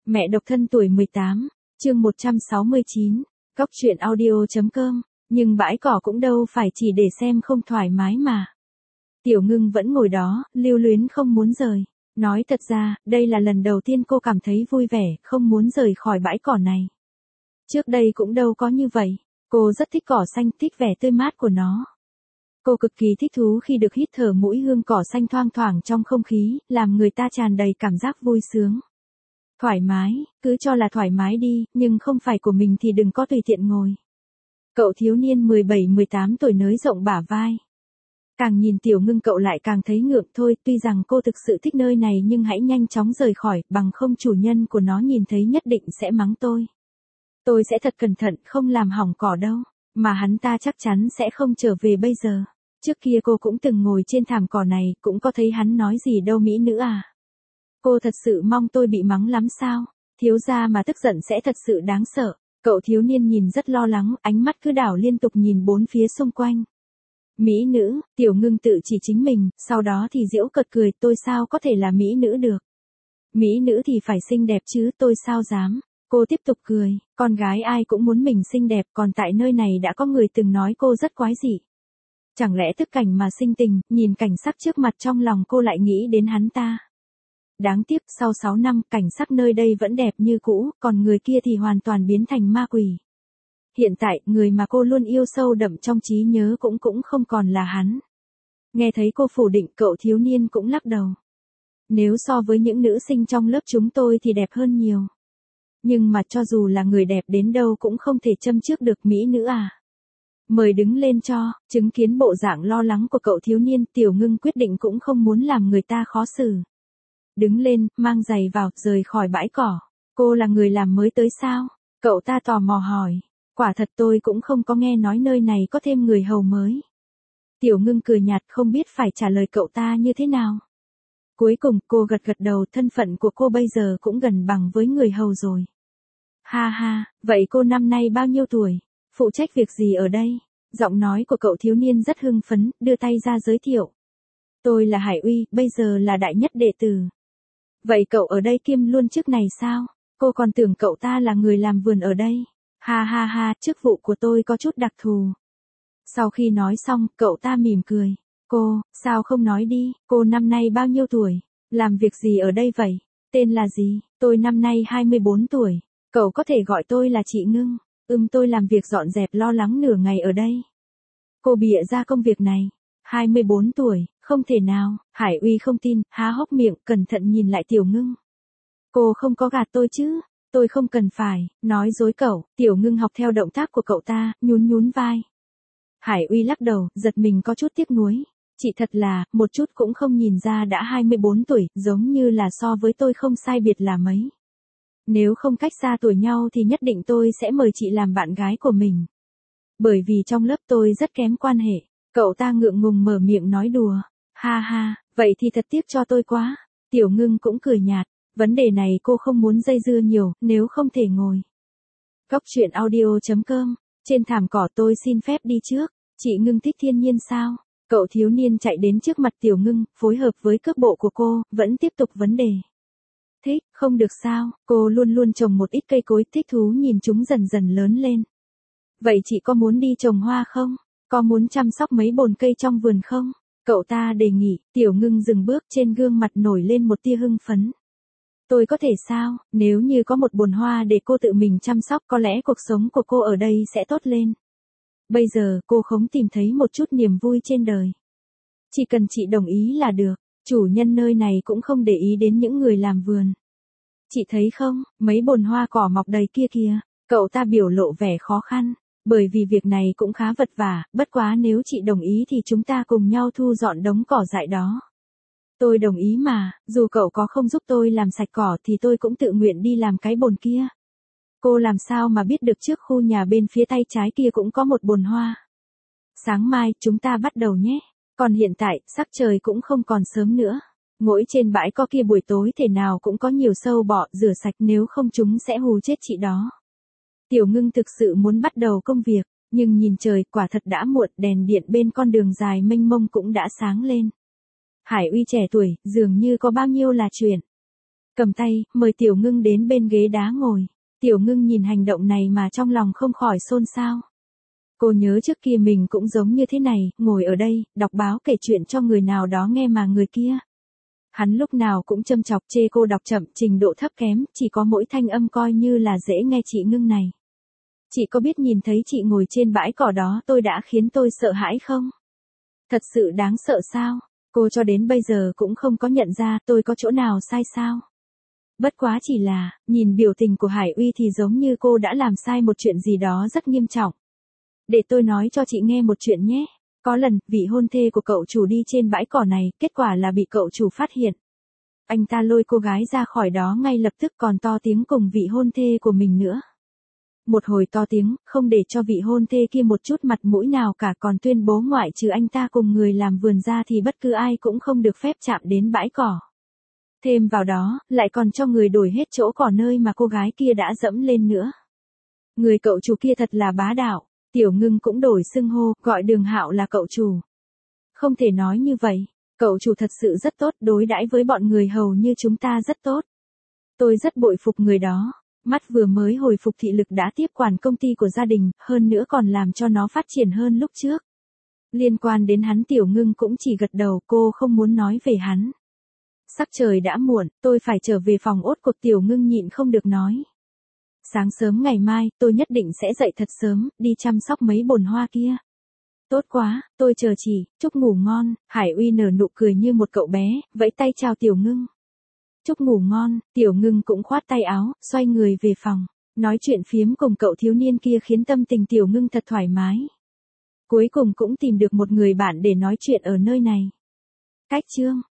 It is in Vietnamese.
Mẹ độc thân tuổi 18, chương 169, Cóc truyện audio.com, nhưng bãi cỏ cũng đâu phải chỉ để xem không thoải mái mà. Tiểu Ngưng vẫn ngồi đó, lưu luyến không muốn rời. Nói thật ra, đây là lần đầu tiên cô cảm thấy vui vẻ, không muốn rời khỏi bãi cỏ này. Trước đây cũng đâu có như vậy. Cô rất thích cỏ xanh, thích vẻ tươi mát của nó. Cô cực kỳ thích thú khi được hít thở mũi hương cỏ xanh thoang thoảng trong không khí, làm người ta tràn đầy cảm giác vui sướng. Thoải mái, cứ cho là thoải mái đi, nhưng không phải của mình thì đừng có tùy tiện ngồi. Cậu thiếu niên 17-18 tuổi nới rộng bả vai. Càng nhìn Tiểu Ngưng cậu lại càng thấy ngượng thôi, tuy rằng cô thực sự thích nơi này nhưng hãy nhanh chóng rời khỏi, bằng không chủ nhân của nó nhìn thấy nhất định sẽ mắng tôi. Tôi sẽ thật cẩn thận, không làm hỏng cỏ đâu, mà hắn ta chắc chắn sẽ không trở về bây giờ. Trước kia cô cũng từng ngồi trên thảm cỏ này, cũng có thấy hắn nói gì đâu mỹ nữ à. Cô thật sự mong tôi bị mắng lắm sao? Thiếu gia mà tức giận sẽ thật sự đáng sợ. Cậu thiếu niên nhìn rất lo lắng, ánh mắt cứ đảo liên tục nhìn bốn phía xung quanh. Mỹ nữ, Tiểu Ngưng tự chỉ chính mình, sau đó thì giễu cợt cười, tôi sao có thể là mỹ nữ được. Mỹ nữ thì phải xinh đẹp chứ, tôi sao dám. Cô tiếp tục cười, con gái ai cũng muốn mình xinh đẹp, còn tại nơi này đã có người từng nói cô rất quái dị. Chẳng lẽ tức cảnh mà sinh tình, nhìn cảnh sắc trước mặt trong lòng cô lại nghĩ đến hắn ta. Đáng tiếc, sau 6 năm, cảnh sắc nơi đây vẫn đẹp như cũ, còn người kia thì hoàn toàn biến thành ma quỷ. Hiện tại, người mà cô luôn yêu sâu đậm trong trí nhớ cũng không còn là hắn. Nghe thấy cô phủ định, cậu thiếu niên cũng lắc đầu. Nếu so với những nữ sinh trong lớp chúng tôi thì đẹp hơn nhiều. Nhưng mà cho dù là người đẹp đến đâu cũng không thể châm chước được mỹ nữ à. Mời đứng lên cho, chứng kiến bộ dạng lo lắng của cậu thiếu niên, Tiểu Ngưng quyết định cũng không muốn làm người ta khó xử. Đứng lên, mang giày vào, rời khỏi bãi cỏ. Cô là người làm mới tới sao? Cậu ta tò mò hỏi. Quả thật tôi cũng không có nghe nói nơi này có thêm người hầu mới. Tiểu Ngưng cười nhạt không biết phải trả lời cậu ta như thế nào. Cuối cùng cô gật gật đầu, thân phận của cô bây giờ cũng gần bằng với người hầu rồi. Ha ha, vậy cô năm nay bao nhiêu tuổi? Phụ trách việc gì ở đây? Giọng nói của cậu thiếu niên rất hưng phấn, đưa tay ra giới thiệu. Tôi là Hải Uy, bây giờ là đại nhất đệ tử. Vậy cậu ở đây kiêm luôn chức này sao? Cô còn tưởng cậu ta là người làm vườn ở đây. Ha ha ha, chức vụ của tôi có chút đặc thù. Sau khi nói xong, cậu ta mỉm cười. Cô, sao không nói đi, cô năm nay bao nhiêu tuổi? Làm việc gì ở đây vậy? Tên là gì? Tôi năm nay 24 tuổi. Cậu có thể gọi tôi là chị Ngưng. Tôi làm việc dọn dẹp lo lắng nửa ngày ở đây. Cô bịa ra công việc này. 24 tuổi, không thể nào. Hải Uy không tin, há hốc miệng, cẩn thận nhìn lại Tiểu Ngưng. Cô không có gạt tôi chứ? Tôi không cần phải nói dối cậu. Tiểu Ngưng học theo động tác của cậu ta, nhún vai. Hải Uy lắc đầu, giật mình có chút tiếc nuối. Chị thật là, một chút cũng không nhìn ra đã 24 tuổi, giống như là so với tôi không sai biệt là mấy. Nếu không cách xa tuổi nhau thì nhất định tôi sẽ mời chị làm bạn gái của mình. Bởi vì trong lớp tôi rất kém quan hệ. Cậu ta ngượng ngùng mở miệng nói đùa. Ha ha, vậy thì thật tiếc cho tôi quá. Tiểu Ngưng cũng cười nhạt. Vấn đề này cô không muốn dây dưa nhiều, nếu không thể ngồi. Cóc truyện audio.com, trên thảm cỏ tôi xin phép đi trước. Chị Ngưng thích thiên nhiên sao? Cậu thiếu niên chạy đến trước mặt Tiểu Ngưng, phối hợp với cước bộ của cô, vẫn tiếp tục vấn đề. Thích, không được sao, cô luôn luôn trồng một ít cây cối, thích thú nhìn chúng dần dần lớn lên. Vậy chị có muốn đi trồng hoa không? Có muốn chăm sóc mấy bồn cây trong vườn không? Cậu ta đề nghị. Tiểu Ngưng dừng bước, trên gương mặt nổi lên một tia hưng phấn. Tôi có thể sao, nếu như có một bồn hoa để cô tự mình chăm sóc có lẽ cuộc sống của cô ở đây sẽ tốt lên. Bây giờ cô không tìm thấy một chút niềm vui trên đời. Chỉ cần chị đồng ý là được, chủ nhân nơi này cũng không để ý đến những người làm vườn. Chị thấy không, mấy bồn hoa cỏ mọc đầy kia kìa, cậu ta biểu lộ vẻ khó khăn, bởi vì việc này cũng khá vật vả, bất quá nếu chị đồng ý thì chúng ta cùng nhau thu dọn đống cỏ dại đó. Tôi đồng ý mà, dù cậu có không giúp tôi làm sạch cỏ thì tôi cũng tự nguyện đi làm cái bồn kia. Cô làm sao mà biết được trước khu nhà bên phía tay trái kia cũng có một bồn hoa. Sáng mai chúng ta bắt đầu nhé. Còn hiện tại, sắc trời cũng không còn sớm nữa. Mỗi trên bãi có kia buổi tối thể nào cũng có nhiều sâu bọ, rửa sạch nếu không chúng sẽ hù chết chị đó. Tiểu Ngưng thực sự muốn bắt đầu công việc, nhưng nhìn trời quả thật đã muộn, đèn điện bên con đường dài mênh mông cũng đã sáng lên. Hải Uy trẻ tuổi, dường như có bao nhiêu là chuyện. Cầm tay, mời Tiểu Ngưng đến bên ghế đá ngồi. Tiểu Ngưng nhìn hành động này mà trong lòng không khỏi xôn xao. Cô nhớ trước kia mình cũng giống như thế này, ngồi ở đây, đọc báo kể chuyện cho người nào đó nghe mà người kia. Hắn lúc nào cũng châm chọc chê cô đọc chậm, trình độ thấp kém, chỉ có mỗi thanh âm coi như là dễ nghe chị Ngưng này. Chị có biết nhìn thấy chị ngồi trên bãi cỏ đó tôi đã khiến tôi sợ hãi không? Thật sự đáng sợ sao? Cô cho đến bây giờ cũng không có nhận ra tôi có chỗ nào sai sao? Bất quá chỉ là, nhìn biểu tình của Hải Uy thì giống như cô đã làm sai một chuyện gì đó rất nghiêm trọng. Để tôi nói cho chị nghe một chuyện nhé. Có lần, vị hôn thê của cậu chủ đi trên bãi cỏ này, kết quả là bị cậu chủ phát hiện. Anh ta lôi cô gái ra khỏi đó ngay lập tức còn to tiếng cùng vị hôn thê của mình nữa. Một hồi to tiếng, không để cho vị hôn thê kia một chút mặt mũi nào cả, còn tuyên bố ngoại trừ anh ta cùng người làm vườn ra thì bất cứ ai cũng không được phép chạm đến bãi cỏ. Thêm vào đó, lại còn cho người đổi hết chỗ cỏ nơi mà cô gái kia đã dẫm lên nữa. Người cậu chủ kia thật là bá đạo. Tiểu Ngưng cũng đổi xưng hô, gọi Đường Hạo là cậu chủ. Không thể nói như vậy, cậu chủ thật sự rất tốt, đối đãi với bọn người hầu như chúng ta rất tốt. Tôi rất bội phục người đó, mắt vừa mới hồi phục thị lực đã tiếp quản công ty của gia đình, hơn nữa còn làm cho nó phát triển hơn lúc trước. Liên quan đến hắn Tiểu Ngưng cũng chỉ gật đầu, cô không muốn nói về hắn. Sắc trời đã muộn, tôi phải trở về phòng ốt cuộc. Tiểu Ngưng nhịn không được nói. Sáng sớm ngày mai, tôi nhất định sẽ dậy thật sớm, đi chăm sóc mấy bồn hoa kia. Tốt quá, tôi chờ chị, chúc ngủ ngon. Hải Uy nở nụ cười như một cậu bé, vẫy tay chào Tiểu Ngưng. Chúc ngủ ngon. Tiểu Ngưng cũng khoát tay áo, xoay người về phòng. Nói chuyện phiếm cùng cậu thiếu niên kia khiến tâm tình Tiểu Ngưng thật thoải mái. Cuối cùng cũng tìm được một người bạn để nói chuyện ở nơi này. Cách chương